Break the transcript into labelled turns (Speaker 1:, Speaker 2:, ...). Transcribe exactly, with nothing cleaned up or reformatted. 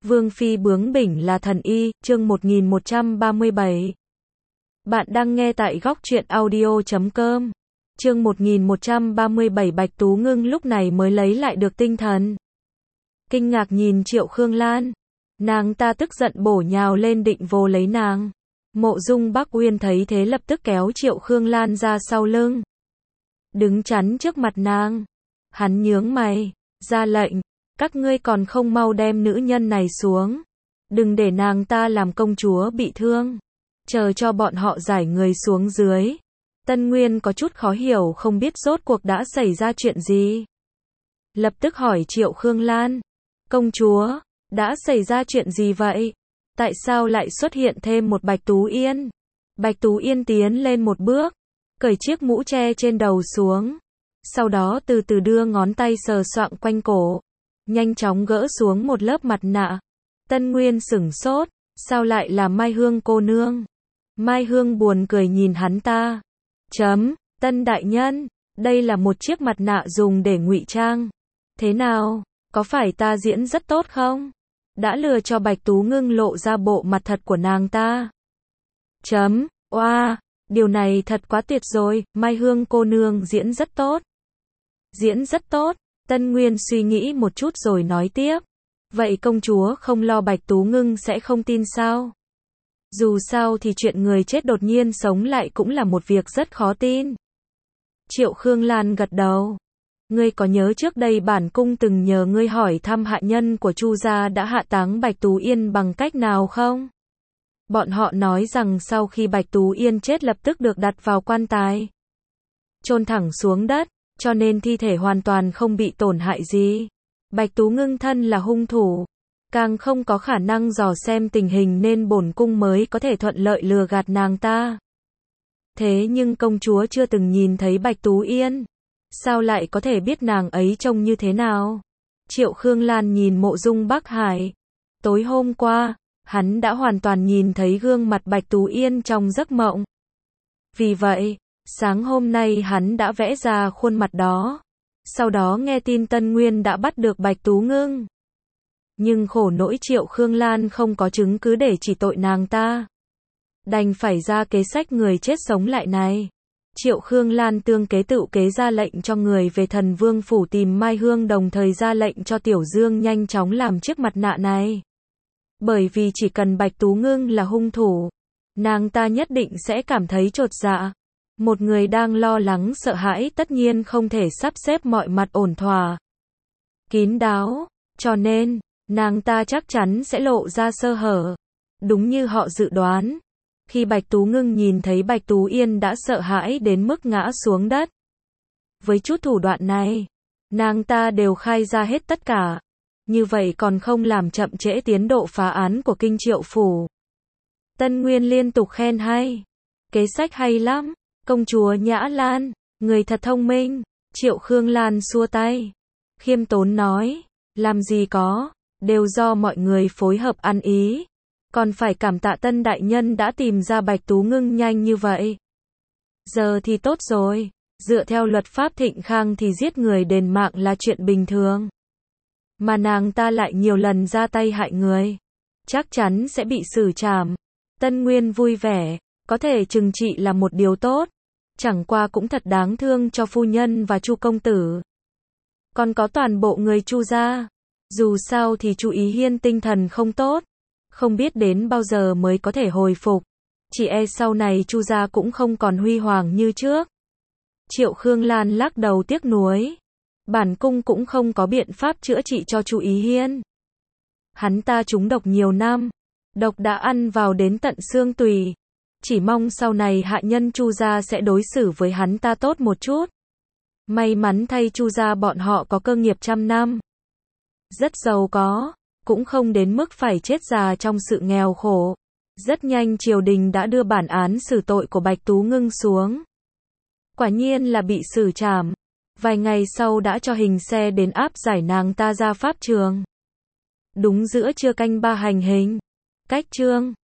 Speaker 1: Vương phi bướng bỉnh là thần y, chương một nghìn một trăm ba mươi bảy. Bạn đang nghe tại góc truyện audio chấm com. Chương một nghìn một trăm ba mươi bảy. Bạch Tú Ngưng lúc này mới lấy lại được tinh thần. Kinh ngạc nhìn Triệu Khương Lan. Nàng ta tức giận bổ nhào lên định vồ lấy nàng. Mộ Dung Bắc Uyên thấy thế lập tức kéo Triệu Khương Lan ra sau lưng. Đứng chắn trước mặt nàng. Hắn nhướng mày, ra lệnh. Các ngươi còn không mau đem nữ nhân này xuống. Đừng để nàng ta làm công chúa bị thương. Chờ cho bọn họ giải người xuống dưới. Tân Nguyên có chút khó hiểu không biết rốt cuộc đã xảy ra chuyện gì. Lập tức hỏi Triệu Khương Lan. Công chúa, đã xảy ra chuyện gì vậy? Tại sao lại xuất hiện thêm một Bạch Tú Yên? Bạch Tú Yên tiến lên một bước. Cởi chiếc mũ che trên đầu xuống. Sau đó từ từ đưa ngón tay sờ soạng quanh cổ. Nhanh chóng gỡ xuống một lớp mặt nạ. Tân Nguyên sửng sốt, sao lại là Mai Hương cô nương? Mai Hương buồn cười nhìn hắn ta. Chấm, Tân đại nhân, đây là một chiếc mặt nạ dùng để ngụy trang. Thế nào, có phải ta diễn rất tốt không? Đã lừa cho Bạch Tú Ngưng lộ ra bộ mặt thật của nàng ta. Chấm, oa, điều này thật quá tuyệt rồi, Mai Hương cô nương diễn rất tốt. Diễn rất tốt. Tân Nguyên suy nghĩ một chút rồi nói tiếp. Vậy công chúa không lo Bạch Tú Ngưng sẽ không tin sao? Dù sao thì chuyện người chết đột nhiên sống lại cũng là một việc rất khó tin. Triệu Khương Lan gật đầu. Ngươi có nhớ trước đây bản cung từng nhờ ngươi hỏi thăm hạ nhân của Chu gia đã hạ táng Bạch Tú Yên bằng cách nào không? Bọn họ nói rằng sau khi Bạch Tú Yên chết lập tức được đặt vào quan tài. Chôn thẳng xuống đất. Cho nên thi thể hoàn toàn không bị tổn hại gì. Bạch Tú Ngưng thân là hung thủ, càng không có khả năng dò xem tình hình nên bổn cung mới có thể thuận lợi lừa gạt nàng ta. Thế nhưng công chúa chưa từng nhìn thấy Bạch Tú Yên, sao lại có thể biết nàng ấy trông như thế nào? Triệu Khương Lan nhìn Mộ Dung Bắc Hải. Tối hôm qua, hắn đã hoàn toàn nhìn thấy gương mặt Bạch Tú Yên trong giấc mộng. Vì vậy, sáng hôm nay hắn đã vẽ ra khuôn mặt đó. Sau đó nghe tin Tân Nguyên đã bắt được Bạch Tú Ngưng. Nhưng khổ nỗi Triệu Khương Lan không có chứng cứ để chỉ tội nàng ta. Đành phải ra kế sách người chết sống lại này. Triệu Khương Lan tương kế tự kế ra lệnh cho người về Thần Vương phủ tìm Mai Hương, đồng thời ra lệnh cho Tiểu Dương nhanh chóng làm chiếc mặt nạ này. Bởi vì chỉ cần Bạch Tú Ngưng là hung thủ, nàng ta nhất định sẽ cảm thấy chột dạ. Một người đang lo lắng sợ hãi tất nhiên không thể sắp xếp mọi mặt ổn thỏa, kín đáo, cho nên, nàng ta chắc chắn sẽ lộ ra sơ hở. Đúng như họ dự đoán, khi Bạch Tú Ngưng nhìn thấy Bạch Tú Yên đã sợ hãi đến mức ngã xuống đất. Với chút thủ đoạn này, nàng ta đều khai ra hết tất cả. Như vậy còn không làm chậm trễ tiến độ phá án của Kinh Triệu phủ. Tân Nguyên liên tục khen hay. Kế sách hay lắm. Công chúa Nhã Lan, người thật thông minh. Triệu Khương Lan xua tay. Khiêm tốn nói, làm gì có, đều do mọi người phối hợp ăn ý. Còn phải cảm tạ Tân đại nhân đã tìm ra Bạch Tú Ngưng nhanh như vậy. Giờ thì tốt rồi, dựa theo luật pháp Thịnh Khang thì giết người đền mạng là chuyện bình thường. Mà nàng ta lại nhiều lần ra tay hại người, chắc chắn sẽ bị xử trảm. Tân Nguyên vui vẻ, có thể trừng trị là một điều tốt. Chẳng qua cũng thật đáng thương cho phu nhân và Chu công tử. Còn có toàn bộ người Chu gia. Dù sao thì Chu Ý Hiên tinh thần không tốt, không biết đến bao giờ mới có thể hồi phục. Chỉ e sau này Chu gia cũng không còn huy hoàng như trước. Triệu Khương Lan lắc đầu tiếc nuối. Bản cung cũng không có biện pháp chữa trị cho Chu Ý Hiên. Hắn ta trúng độc nhiều năm, độc đã ăn vào đến tận xương tủy. Chỉ mong sau này hạ nhân Chu gia sẽ đối xử với hắn ta tốt một chút. May mắn thay Chu gia bọn họ có cơ nghiệp trăm năm, rất giàu có, cũng không đến mức phải chết già trong sự nghèo khổ. Rất nhanh triều đình đã đưa bản án xử tội của Bạch Tú Ngưng xuống. Quả nhiên là bị xử trảm. Vài ngày sau đã cho hình xe đến áp giải nàng ta ra pháp trường. Đúng giữa trưa canh ba hành hình. Cách chương